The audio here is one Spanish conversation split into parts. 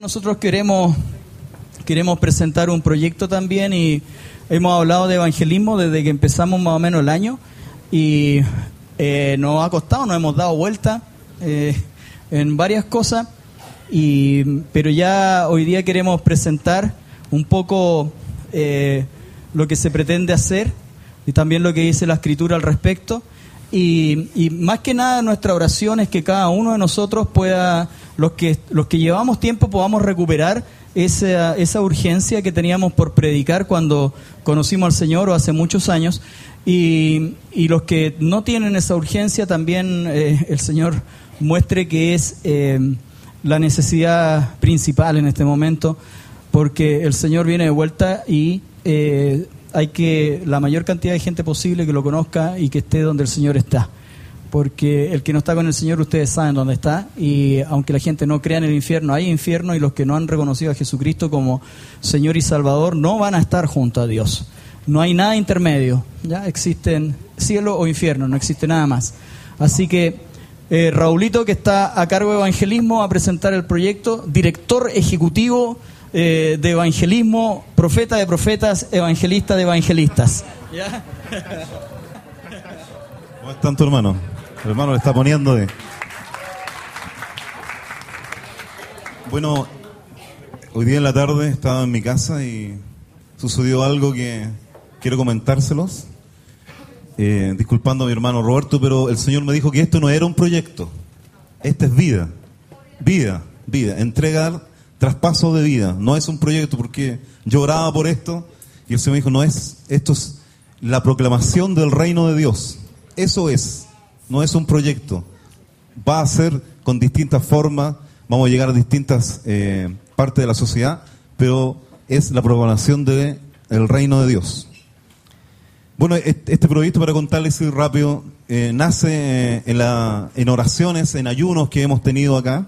Nosotros queremos presentar un proyecto también y hemos hablado de evangelismo desde que empezamos más o menos el año y nos ha costado, nos hemos dado vuelta en varias cosas, pero ya hoy día queremos presentar un poco lo que se pretende hacer y también lo que dice la Escritura al respecto. Y más que nada nuestra oración es que cada uno de nosotros pueda, los que llevamos tiempo, podamos recuperar esa urgencia que teníamos por predicar cuando conocimos al Señor o hace muchos años, y los que no tienen esa urgencia también el Señor muestre que es la necesidad principal en este momento, porque el Señor viene de vuelta y hay que la mayor cantidad de gente posible que lo conozca y que esté donde el Señor está, porque el que no está con el Señor, ustedes saben dónde está, y aunque la gente no crea en el infierno, hay infierno, y los que no han reconocido a Jesucristo como Señor y Salvador no van a estar junto a Dios. No hay nada intermedio, ya existen cielo o infierno, no existe nada más. Así que Raulito, que está a cargo de evangelismo, va a presentar el proyecto, director ejecutivo de evangelismo, profeta de profetas, evangelista de evangelistas. ¿Ya? ¿Cómo están tu hermano? El hermano le está poniendo de... Bueno, hoy día en la tarde estaba en mi casa y sucedió algo que quiero comentárselos. Disculpando a mi hermano Roberto, pero el Señor me dijo que esto no era un proyecto. Esta es vida. Vida. Entregar traspaso de vida. No es un proyecto, porque yo oraba por esto y el Señor me dijo, no es, esto es la proclamación del reino de Dios. Eso es, no es un proyecto. Va a ser con distintas formas, vamos a llegar a distintas partes de la sociedad, pero es la proclamación del reino de Dios. Bueno, este proyecto, para contarles así rápido, nace en oraciones, en ayunos que hemos tenido acá.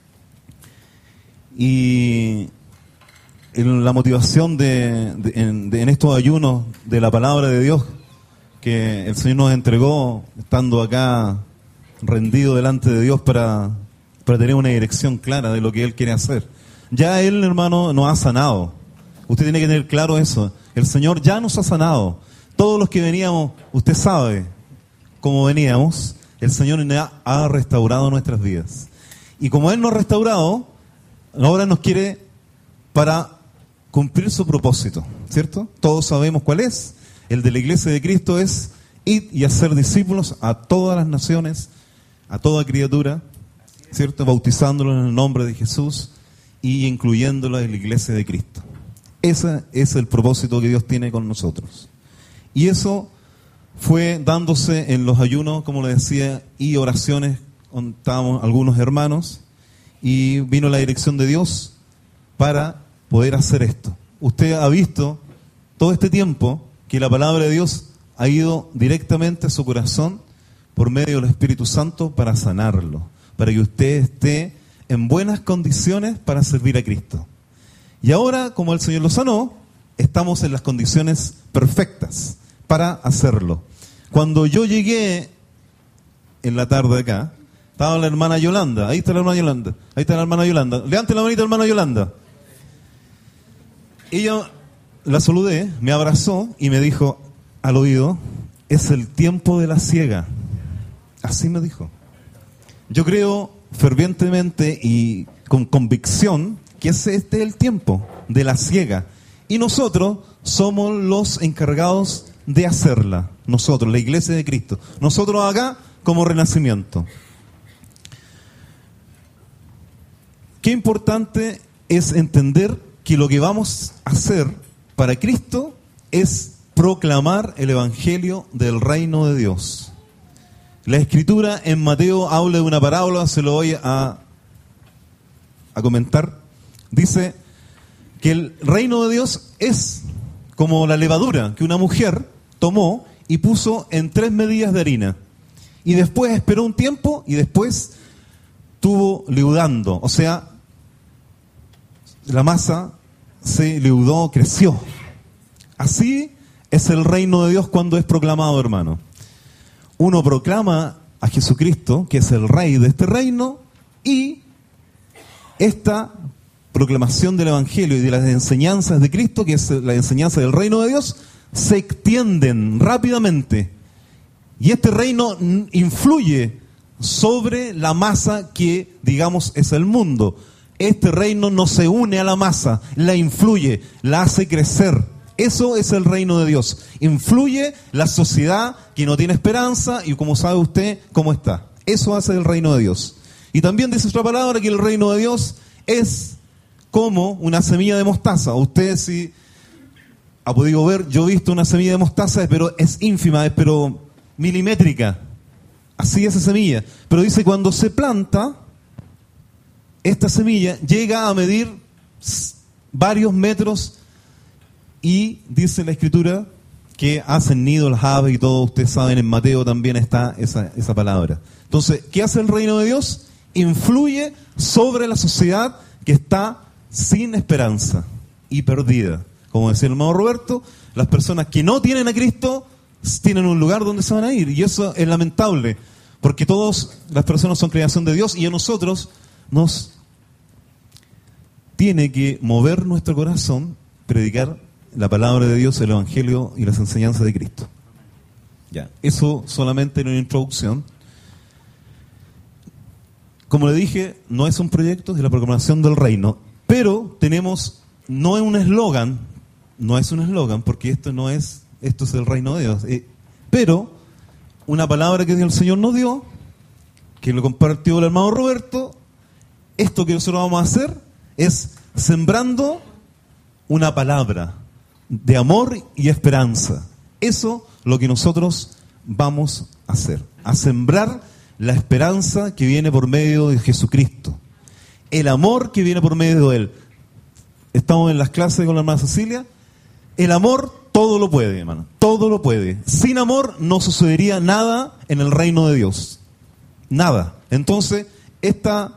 Y en la motivación en estos ayunos de la palabra de Dios que el Señor nos entregó, estando acá rendido delante de Dios para tener una dirección clara de lo que Él quiere hacer. Ya Él, hermano, nos ha sanado. Usted tiene que tener claro eso. El Señor ya nos ha sanado. Todos los que veníamos, usted sabe cómo veníamos, el Señor ha restaurado nuestras vidas. Y como Él nos ha restaurado, ahora nos quiere para cumplir su propósito, ¿cierto? Todos sabemos cuál es. El de la Iglesia de Cristo es ir y hacer discípulos a todas las naciones, a toda criatura, ¿cierto? Bautizándolos en el nombre de Jesús y incluyéndolos en la Iglesia de Cristo. Ese es el propósito que Dios tiene con nosotros. Y eso fue dándose en los ayunos, como le decía, y oraciones, donde estábamos algunos hermanos, y vino la dirección de Dios para poder hacer esto. Usted ha visto todo este tiempo que la palabra de Dios ha ido directamente a su corazón por medio del Espíritu Santo para sanarlo, para que usted esté en buenas condiciones para servir a Cristo. Y ahora, como el Señor lo sanó, estamos en las condiciones perfectas para hacerlo. Cuando yo llegué en la tarde acá, estaba la hermana Yolanda. Ahí está la hermana Yolanda. Ahí está la hermana Yolanda. Levante la manita, hermana Yolanda. Ella la saludé, me abrazó y me dijo al oído, es el tiempo de la siega. Así me dijo. Yo creo fervientemente y con convicción que este es el tiempo de la siega. Y nosotros somos los encargados de hacerla. Nosotros, la Iglesia de Cristo. Nosotros acá como Renacimiento. Qué importante es entender que lo que vamos a hacer para Cristo es proclamar el Evangelio del reino de Dios. La Escritura en Mateo habla de una parábola, se lo voy a comentar. Dice que el reino de Dios es como la levadura que una mujer tomó y puso en 3 medidas de harina. Y después esperó un tiempo y después estuvo leudando, o sea, la masa se leudó, creció. Así es el reino de Dios cuando es proclamado, hermano. Uno proclama a Jesucristo, que es el rey de este reino, y esta proclamación del Evangelio y de las enseñanzas de Cristo, que es la enseñanza del reino de Dios, se extienden rápidamente. Y este reino influye sobre la masa que, digamos, es el mundo. Este reino no se une a la masa, la influye, la hace crecer. Eso es el reino de Dios. Influye la sociedad que no tiene esperanza y, como sabe usted, cómo está. Eso hace el reino de Dios. Y también dice otra palabra que el reino de Dios es como una semilla de mostaza. Usted si ha podido ver, yo he visto una semilla de mostaza, pero es ínfima, pero milimétrica. Así es esa semilla. Pero dice, cuando se planta, esta semilla llega a medir varios metros y dice la Escritura que hacen nido las aves y todo. Ustedes saben, en Mateo también está esa palabra. Entonces, ¿qué hace el reino de Dios? Influye sobre la sociedad que está sin esperanza y perdida. Como decía el hermano Roberto, las personas que no tienen a Cristo tienen un lugar donde se van a ir. Y eso es lamentable, porque todas las personas son creación de Dios y a nosotros nos tiene que mover nuestro corazón, predicar la palabra de Dios, el Evangelio y las enseñanzas de Cristo. Ya, eso solamente en una introducción. Como le dije, no es un proyecto, es la proclamación del reino, pero tenemos, no es un eslogan, porque esto es el reino de Dios, pero una palabra que el Señor nos dio, que lo compartió el hermano Roberto. Esto que nosotros vamos a hacer es sembrando una palabra de amor y esperanza. Eso es lo que nosotros vamos a hacer, a sembrar la esperanza que viene por medio de Jesucristo, el amor que viene por medio de Él. Estamos en las clases con la hermana Cecilia. El amor todo lo puede, hermano, todo lo puede. Sin amor no sucedería nada en el reino de Dios, nada. Entonces, esta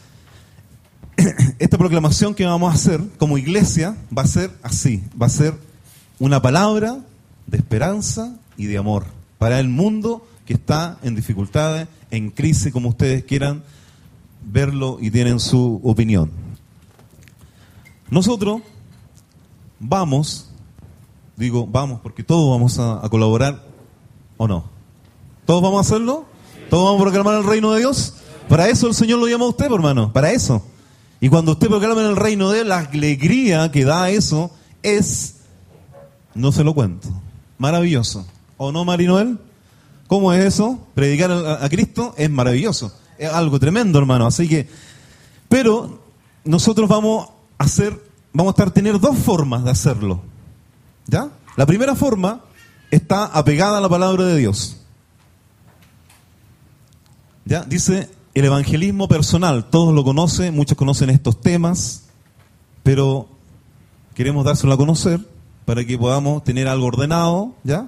proclamación que vamos a hacer como iglesia va a ser así, va a ser una palabra de esperanza y de amor para el mundo que está en dificultades, en crisis, como ustedes quieran verlo y tienen su opinión. Nosotros vamos porque todos vamos a colaborar, ¿o no? ¿Todos vamos a hacerlo? ¿Todos vamos a proclamar el reino de Dios? Para eso el Señor lo llama a usted, hermano, para eso. Y cuando usted proclama en el reino de Él, la alegría que da eso es, no se lo cuento, maravilloso. ¿O no, Marinoel? ¿Cómo es eso? Predicar a Cristo es maravilloso. Es algo tremendo, hermano. Así que, pero nosotros vamos a tener dos formas de hacerlo. ¿Ya? La primera forma está apegada a la palabra de Dios. ¿Ya? Dice el evangelismo personal. Todos lo conocen, muchos conocen estos temas, pero queremos dárselo a conocer para que podamos tener algo ordenado, ¿ya?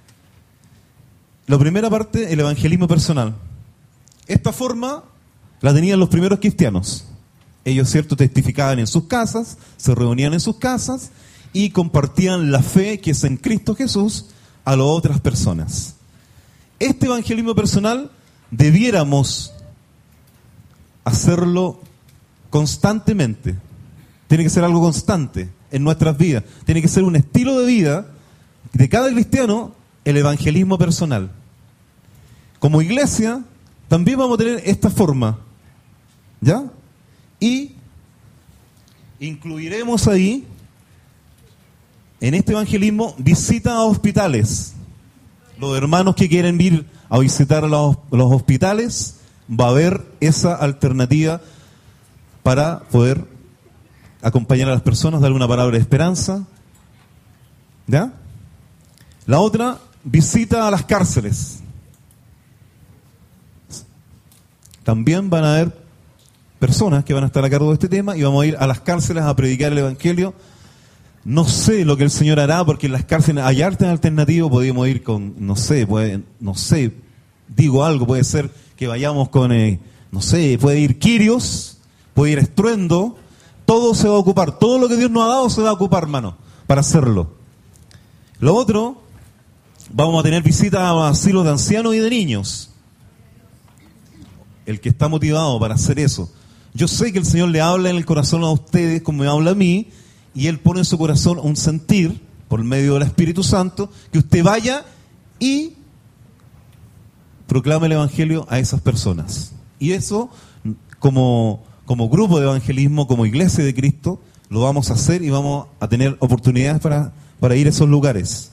La primera parte, el evangelismo personal. Esta forma la tenían los primeros cristianos. Ellos, cierto, testificaban en sus casas, se reunían en sus casas y compartían la fe que es en Cristo Jesús a las otras personas. Este evangelismo personal debiéramos hacerlo constantemente. Tiene que ser algo constante en nuestras vidas. Tiene que ser un estilo de vida de cada cristiano, el evangelismo personal. Como iglesia también vamos a tener esta forma, ¿ya? Y incluiremos ahí, en este evangelismo, visita a hospitales. Los hermanos que quieren ir a visitar los hospitales, va a haber esa alternativa para poder acompañar a las personas, darle una palabra de esperanza. ¿Ya? La otra, visita a las cárceles. También van a haber personas que van a estar a cargo de este tema y vamos a ir a las cárceles a predicar el Evangelio. No sé lo que el Señor hará, porque en las cárceles hay arte alternativo. Podríamos ir con, digo algo, puede ser que vayamos con, puede ir Quirios, puede ir Estruendo. Todo se va a ocupar, todo lo que Dios nos ha dado se va a ocupar, hermano, para hacerlo. Lo otro, vamos a tener visitas a asilos de ancianos y de niños. El que está motivado para hacer eso, Yo sé que el Señor le habla en el corazón a ustedes como me habla a mí, y Él pone en su corazón un sentir, por medio del Espíritu Santo, que usted vaya y proclame el Evangelio a esas personas. Y eso, como grupo de evangelismo, como iglesia de Cristo, lo vamos a hacer y vamos a tener oportunidades para ir a esos lugares.